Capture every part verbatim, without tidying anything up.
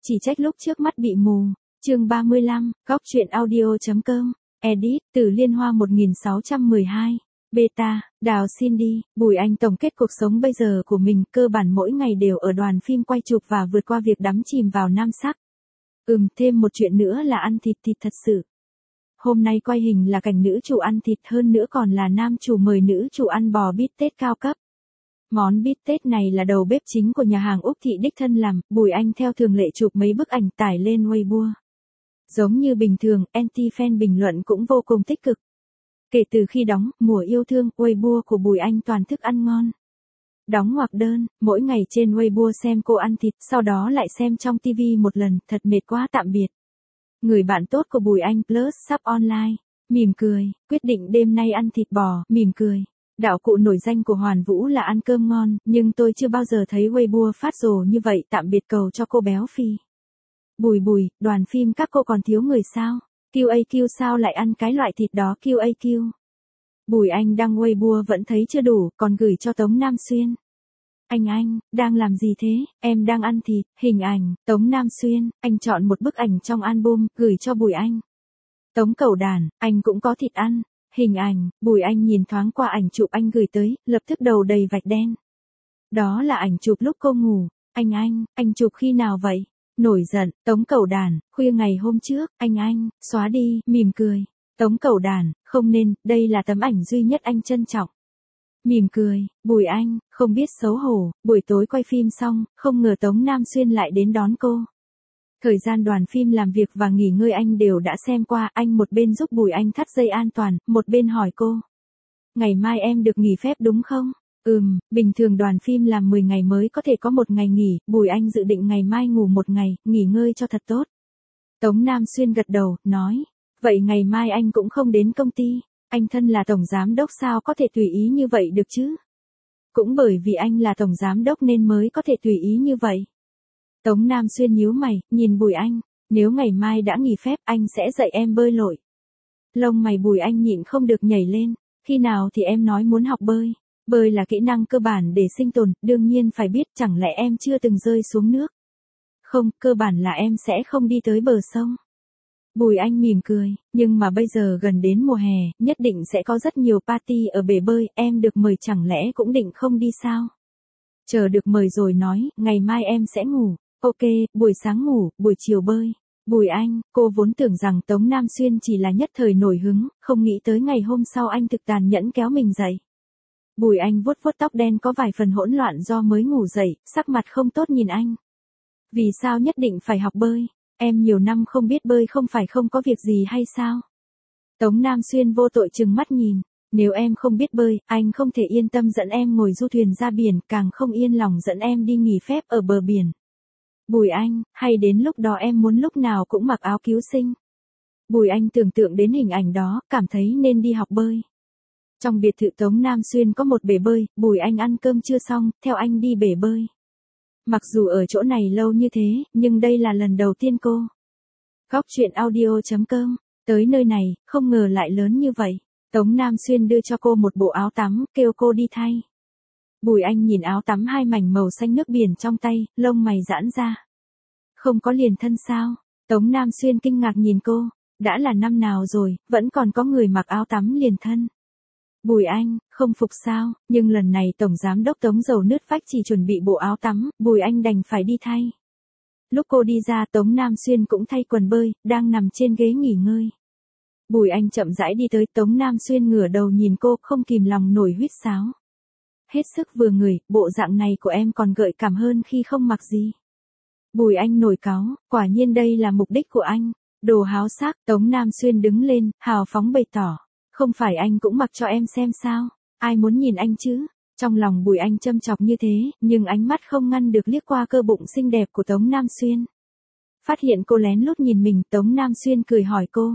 chỉ trách lúc trước mắt bị mù. Chương ba mươi lăm, góc truyện audio.com, edit, từ Liên Hoa một nghìn sáu trăm mười hai, beta, Đào Cindy, Bùi Anh tổng kết cuộc sống bây giờ của mình, cơ bản mỗi ngày đều ở đoàn phim quay chụp và vượt qua việc đắm chìm vào nam sắc. Ừm, thêm một chuyện nữa là ăn thịt thịt thật sự. Hôm nay quay hình là cảnh nữ chủ ăn thịt, hơn nữa còn là nam chủ mời nữ chủ ăn bò bít tết cao cấp. Món bít tết này là đầu bếp chính của nhà hàng Úc Thị đích thân làm, Bùi Anh theo thường lệ chụp mấy bức ảnh tải lên Weibo. Giống như bình thường, anti-fan bình luận cũng vô cùng tích cực. Kể từ khi đóng Mùa Yêu Thương, Weibo của Bùi Anh toàn thức ăn ngon. Đóng ngoặc đơn, mỗi ngày trên Weibo xem cô ăn thịt, sau đó lại xem trong ti vi một lần, thật mệt quá, tạm biệt. Người bạn tốt của Bùi Anh plus sắp online, mỉm cười, quyết định đêm nay ăn thịt bò, mỉm cười. Đạo cụ nổi danh của Hoàn Vũ là ăn cơm ngon, nhưng tôi chưa bao giờ thấy Weibo phát rồ như vậy, tạm biệt cầu cho cô béo phì. Bùi bùi, đoàn phim các cô còn thiếu người sao? quy a quy sao lại ăn cái loại thịt đó quy a quy? Bùi Anh đăng Weibo vẫn thấy chưa đủ, còn gửi cho Tống Nam Xuyên. Anh anh, đang làm gì thế? Em đang ăn thịt, hình ảnh, Tống Nam Xuyên, anh chọn một bức ảnh trong album, gửi cho Bùi Anh. Tống Cẩu Đàn, anh cũng có thịt ăn. Hình ảnh, Bùi Anh nhìn thoáng qua ảnh chụp anh gửi tới, lập tức đầu đầy vạch đen. Đó là ảnh chụp lúc cô ngủ. Anh anh, anh chụp khi nào vậy? Nổi giận, Tống Cẩu Đàn, khuya ngày hôm trước, anh anh, xóa đi, mỉm cười. Tống Cẩu Đàn, không nên, đây là tấm ảnh duy nhất anh trân trọng. Mỉm cười, Bùi Anh, không biết xấu hổ, buổi tối quay phim xong, không ngờ Tống Nam Xuyên lại đến đón cô. Thời gian đoàn phim làm việc và nghỉ ngơi anh đều đã xem qua, anh một bên giúp Bùi Anh thắt dây an toàn, một bên hỏi cô. Ngày mai em được nghỉ phép đúng không? Ừm, bình thường đoàn phim làm mười ngày mới có thể có một ngày nghỉ, Bùi Anh dự định ngày mai ngủ một ngày, nghỉ ngơi cho thật tốt. Tống Nam Xuyên gật đầu, nói, vậy ngày mai anh cũng không đến công ty, anh thân là tổng giám đốc sao có thể tùy ý như vậy được chứ? Cũng bởi vì anh là tổng giám đốc nên mới có thể tùy ý như vậy. Tống Nam Xuyên nhíu mày, nhìn Bùi Anh, nếu ngày mai đã nghỉ phép anh sẽ dạy em bơi lội. Lông mày Bùi Anh nhịn không được nhảy lên, khi nào thì em nói muốn học bơi? Bơi là kỹ năng cơ bản để sinh tồn, đương nhiên phải biết, chẳng lẽ em chưa từng rơi xuống nước? Không, cơ bản là em sẽ không đi tới bờ sông. Bùi Anh mỉm cười, nhưng mà bây giờ gần đến mùa hè, nhất định sẽ có rất nhiều party ở bể bơi, em được mời chẳng lẽ cũng định không đi sao? Chờ được mời rồi nói, ngày mai em sẽ ngủ. Ok, buổi sáng ngủ, buổi chiều bơi. Bùi Anh, cô vốn tưởng rằng Tống Nam Xuyên chỉ là nhất thời nổi hứng, không nghĩ tới ngày hôm sau anh thực tàn nhẫn kéo mình dậy. Bùi Anh vuốt vuốt tóc đen có vài phần hỗn loạn do mới ngủ dậy, sắc mặt không tốt nhìn anh. Vì sao nhất định phải học bơi? Em nhiều năm không biết bơi không phải không có việc gì hay sao? Tống Nam Xuyên vô tội trừng mắt nhìn. Nếu em không biết bơi, anh không thể yên tâm dẫn em ngồi du thuyền ra biển, càng không yên lòng dẫn em đi nghỉ phép ở bờ biển. Bùi Anh, hay đến lúc đó em muốn lúc nào cũng mặc áo cứu sinh. Bùi Anh tưởng tượng đến hình ảnh đó, cảm thấy nên đi học bơi. Trong biệt thự Tống Nam Xuyên có một bể bơi, Bùi Anh ăn cơm chưa xong, theo anh đi bể bơi. Mặc dù ở chỗ này lâu như thế, nhưng đây là lần đầu tiên cô. Góc truyện audio.com, tới nơi này, không ngờ lại lớn như vậy. Tống Nam Xuyên đưa cho cô một bộ áo tắm, kêu cô đi thay. Bùi Anh nhìn áo tắm hai mảnh màu xanh nước biển trong tay, lông mày giãn ra. Không có liền thân sao? Tống Nam Xuyên kinh ngạc nhìn cô, đã là năm nào rồi, vẫn còn có người mặc áo tắm liền thân. Bùi Anh, không phục sao, nhưng lần này Tổng Giám đốc Tống Dầu Nứt Vách chỉ chuẩn bị bộ áo tắm, Bùi Anh đành phải đi thay. Lúc cô đi ra Tống Nam Xuyên cũng thay quần bơi, đang nằm trên ghế nghỉ ngơi. Bùi Anh chậm rãi đi tới, Tống Nam Xuyên ngửa đầu nhìn cô, không kìm lòng nổi huýt sáo. Hết sức vừa người, bộ dạng này của em còn gợi cảm hơn khi không mặc gì. Bùi Anh nổi cáu, quả nhiên đây là mục đích của anh. Đồ háo sắc, Tống Nam Xuyên đứng lên, hào phóng bày tỏ. Không phải anh cũng mặc cho em xem sao, ai muốn nhìn anh chứ? Trong lòng Bùi Anh châm chọc như thế, nhưng ánh mắt không ngăn được liếc qua cơ bụng xinh đẹp của Tống Nam Xuyên. Phát hiện cô lén lút nhìn mình, Tống Nam Xuyên cười hỏi cô.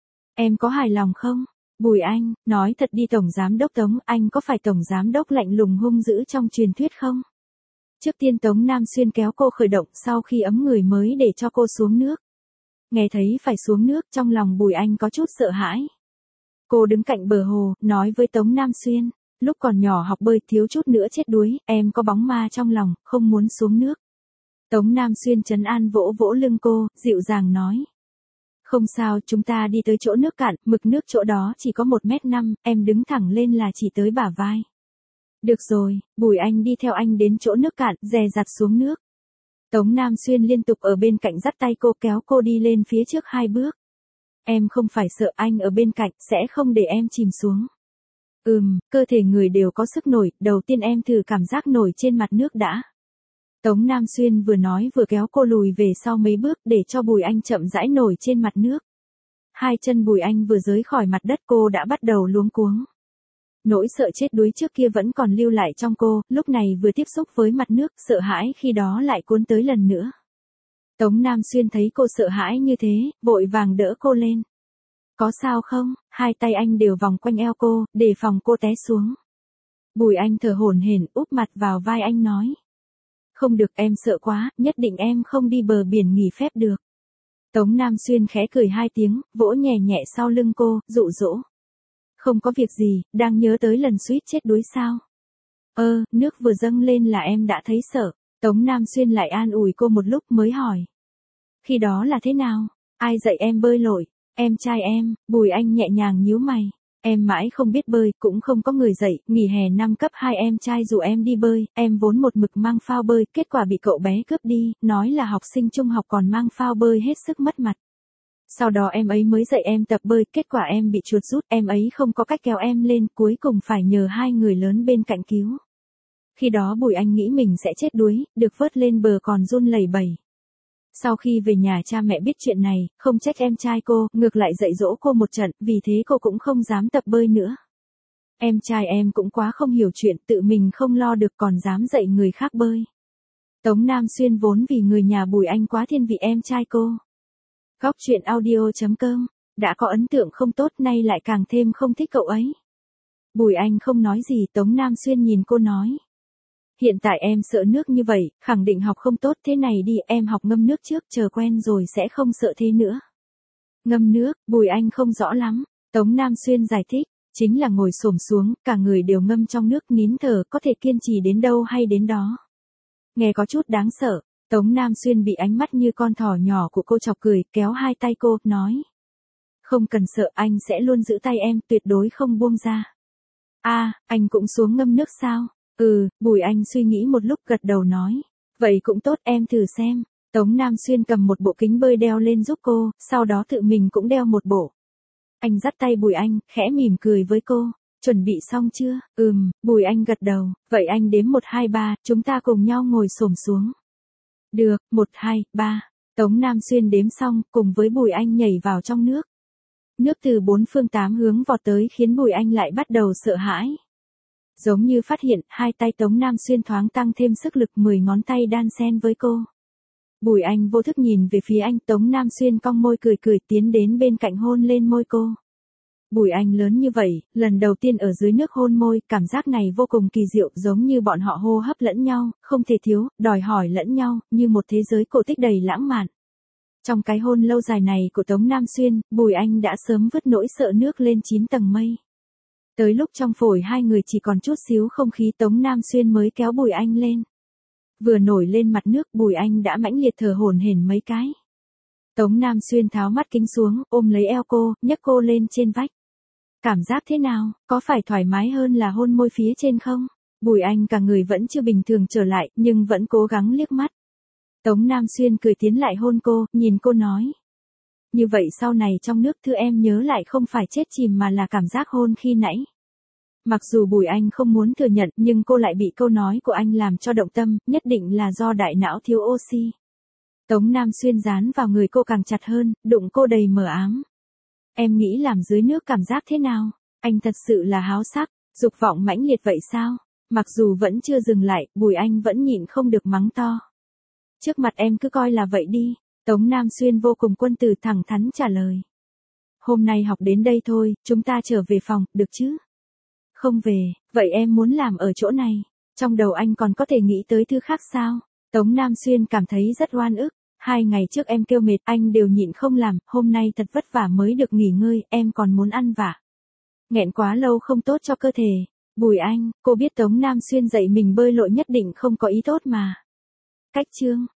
Em có hài lòng không? Bùi Anh, nói thật đi Tổng Giám đốc Tống, anh có phải Tổng Giám đốc lạnh lùng hung dữ trong truyền thuyết không? Trước tiên Tống Nam Xuyên kéo cô khởi động, sau khi ấm người mới để cho cô xuống nước. Nghe thấy phải xuống nước, trong lòng Bùi Anh có chút sợ hãi. Cô đứng cạnh bờ hồ, nói với Tống Nam Xuyên, lúc còn nhỏ học bơi thiếu chút nữa chết đuối, em có bóng ma trong lòng, không muốn xuống nước. Tống Nam Xuyên trấn an vỗ vỗ lưng cô, dịu dàng nói. Không sao, chúng ta đi tới chỗ nước cạn, mực nước chỗ đó chỉ có một mét năm, em đứng thẳng lên là chỉ tới bả vai. Được rồi, Bùi Anh đi theo anh đến chỗ nước cạn, dè dặt xuống nước. Tống Nam Xuyên liên tục ở bên cạnh dắt tay cô kéo cô đi lên phía trước hai bước. Em không phải sợ, anh ở bên cạnh, sẽ không để em chìm xuống. Ừm, cơ thể người đều có sức nổi, đầu tiên em thử cảm giác nổi trên mặt nước đã. Tống Nam Xuyên vừa nói vừa kéo cô lùi về sau mấy bước để cho Bùi Anh chậm rãi nổi trên mặt nước. Hai chân Bùi Anh vừa rời khỏi mặt đất cô đã bắt đầu luống cuống. Nỗi sợ chết đuối trước kia vẫn còn lưu lại trong cô, lúc này vừa tiếp xúc với mặt nước, sợ hãi khi đó lại cuốn tới lần nữa. Tống Nam Xuyên thấy cô sợ hãi như thế, vội vàng đỡ cô lên. Có sao không? Hai tay anh đều vòng quanh eo cô, để phòng cô té xuống. Bùi Anh thở hổn hển úp mặt vào vai anh nói. Không được, em sợ quá, nhất định em không đi bờ biển nghỉ phép được. Tống Nam Xuyên khẽ cười hai tiếng, vỗ nhẹ nhẹ sau lưng cô, dụ dỗ. Không có việc gì, đang nhớ tới lần suýt chết đuối sao? Ơ, nước vừa dâng lên là em đã thấy sợ. Tống Nam Xuyên lại an ủi cô một lúc mới hỏi. Khi đó là thế nào? Ai dạy em bơi lội? Em trai em. Bùi Anh nhẹ nhàng nhíu mày. Em mãi không biết bơi, cũng không có người dạy, nghỉ hè năm cấp hai em trai dụ em đi bơi, em vốn một mực mang phao bơi, kết quả bị cậu bé cướp đi, nói là học sinh trung học còn mang phao bơi hết sức mất mặt. Sau đó em ấy mới dạy em tập bơi, kết quả em bị chuột rút, em ấy không có cách kéo em lên, cuối cùng phải nhờ hai người lớn bên cạnh cứu. Khi đó Bùi Anh nghĩ mình sẽ chết đuối, được vớt lên bờ còn run lẩy bẩy. Sau khi về nhà cha mẹ biết chuyện này, không trách em trai cô, ngược lại dạy dỗ cô một trận, vì thế cô cũng không dám tập bơi nữa. Em trai em cũng quá không hiểu chuyện, tự mình không lo được còn dám dạy người khác bơi. Tống Nam Xuyên vốn vì người nhà Bùi Anh quá thiên vị em trai cô. Góc truyện audio chấm com, đã có ấn tượng không tốt nay lại càng thêm không thích cậu ấy. Bùi Anh không nói gì, Tống Nam Xuyên nhìn cô nói. Hiện tại em sợ nước như vậy, khẳng định học không tốt, thế này đi, em học ngâm nước trước, chờ quen rồi sẽ không sợ thế nữa. Ngâm nước, Bùi Anh không rõ lắm. Tống Nam Xuyên giải thích, chính là ngồi xổm xuống, cả người đều ngâm trong nước, nín thở, có thể kiên trì đến đâu hay đến đó. Nghe có chút đáng sợ. Tống Nam Xuyên bị ánh mắt như con thỏ nhỏ của cô chọc cười, kéo hai tay cô, nói. Không cần sợ, anh sẽ luôn giữ tay em, tuyệt đối không buông ra. À, anh cũng xuống ngâm nước sao? Ừ, Bùi Anh suy nghĩ một lúc gật đầu nói. Vậy cũng tốt, em thử xem. Tống Nam Xuyên cầm một bộ kính bơi đeo lên giúp cô, sau đó tự mình cũng đeo một bộ. Anh dắt tay Bùi Anh, khẽ mỉm cười với cô. Chuẩn bị xong chưa? Ừm, Bùi Anh gật đầu. Vậy anh đếm một hai ba, chúng ta cùng nhau ngồi xổm xuống. Được, một hai ba. Tống Nam Xuyên đếm xong, cùng với Bùi Anh nhảy vào trong nước. Nước từ bốn phương tám hướng vọt tới khiến Bùi Anh lại bắt đầu sợ hãi. Giống như phát hiện, hai tay Tống Nam Xuyên thoáng tăng thêm sức lực, mười ngón tay đan xen với cô. Bùi Anh vô thức nhìn về phía anh, Tống Nam Xuyên cong môi cười cười tiến đến bên cạnh hôn lên môi cô. Bùi Anh lớn như vậy, lần đầu tiên ở dưới nước hôn môi, cảm giác này vô cùng kỳ diệu, giống như bọn họ hô hấp lẫn nhau, không thể thiếu, đòi hỏi lẫn nhau, như một thế giới cổ tích đầy lãng mạn. Trong cái hôn lâu dài này của Tống Nam Xuyên, Bùi Anh đã sớm vứt nỗi sợ nước lên chín tầng mây. Tới lúc trong phổi hai người chỉ còn chút xíu không khí, Tống Nam Xuyên mới kéo Bùi Anh lên. Vừa nổi lên mặt nước, Bùi Anh đã mãnh liệt thở hổn hển mấy cái. Tống Nam Xuyên tháo mắt kính xuống, ôm lấy eo cô, nhấc cô lên trên vách. Cảm giác thế nào, có phải thoải mái hơn là hôn môi phía trên không? Bùi Anh cả người vẫn chưa bình thường trở lại, nhưng vẫn cố gắng liếc mắt. Tống Nam Xuyên cười tiến lại hôn cô, nhìn cô nói. Như vậy sau này trong nước thưa em nhớ lại không phải chết chìm mà là cảm giác hôn khi nãy. Mặc dù Bùi Anh không muốn thừa nhận, nhưng cô lại bị câu nói của anh làm cho động tâm, nhất định là do đại não thiếu oxy. Tống Nam Xuyên dán vào người cô càng chặt hơn, đụng cô đầy mờ ám. Em nghĩ làm dưới nước cảm giác thế nào? Anh thật sự là háo sắc, dục vọng mãnh liệt vậy sao? Mặc dù vẫn chưa dừng lại, Bùi Anh vẫn nhịn không được mắng to. Trước mặt em cứ coi là vậy đi. Tống Nam Xuyên vô cùng quân tử thẳng thắn trả lời. Hôm nay học đến đây thôi, chúng ta trở về phòng, được chứ? Không về, vậy em muốn làm ở chỗ này. Trong đầu anh còn có thể nghĩ tới thứ khác sao? Tống Nam Xuyên cảm thấy rất oan ức. Hai ngày trước em kêu mệt, anh đều nhịn không làm, hôm nay thật vất vả mới được nghỉ ngơi, em còn muốn ăn vạ. Nghẹn quá lâu không tốt cho cơ thể. Bùi Anh, cô biết Tống Nam Xuyên dạy mình bơi lội nhất định không có ý tốt mà. Cách chương.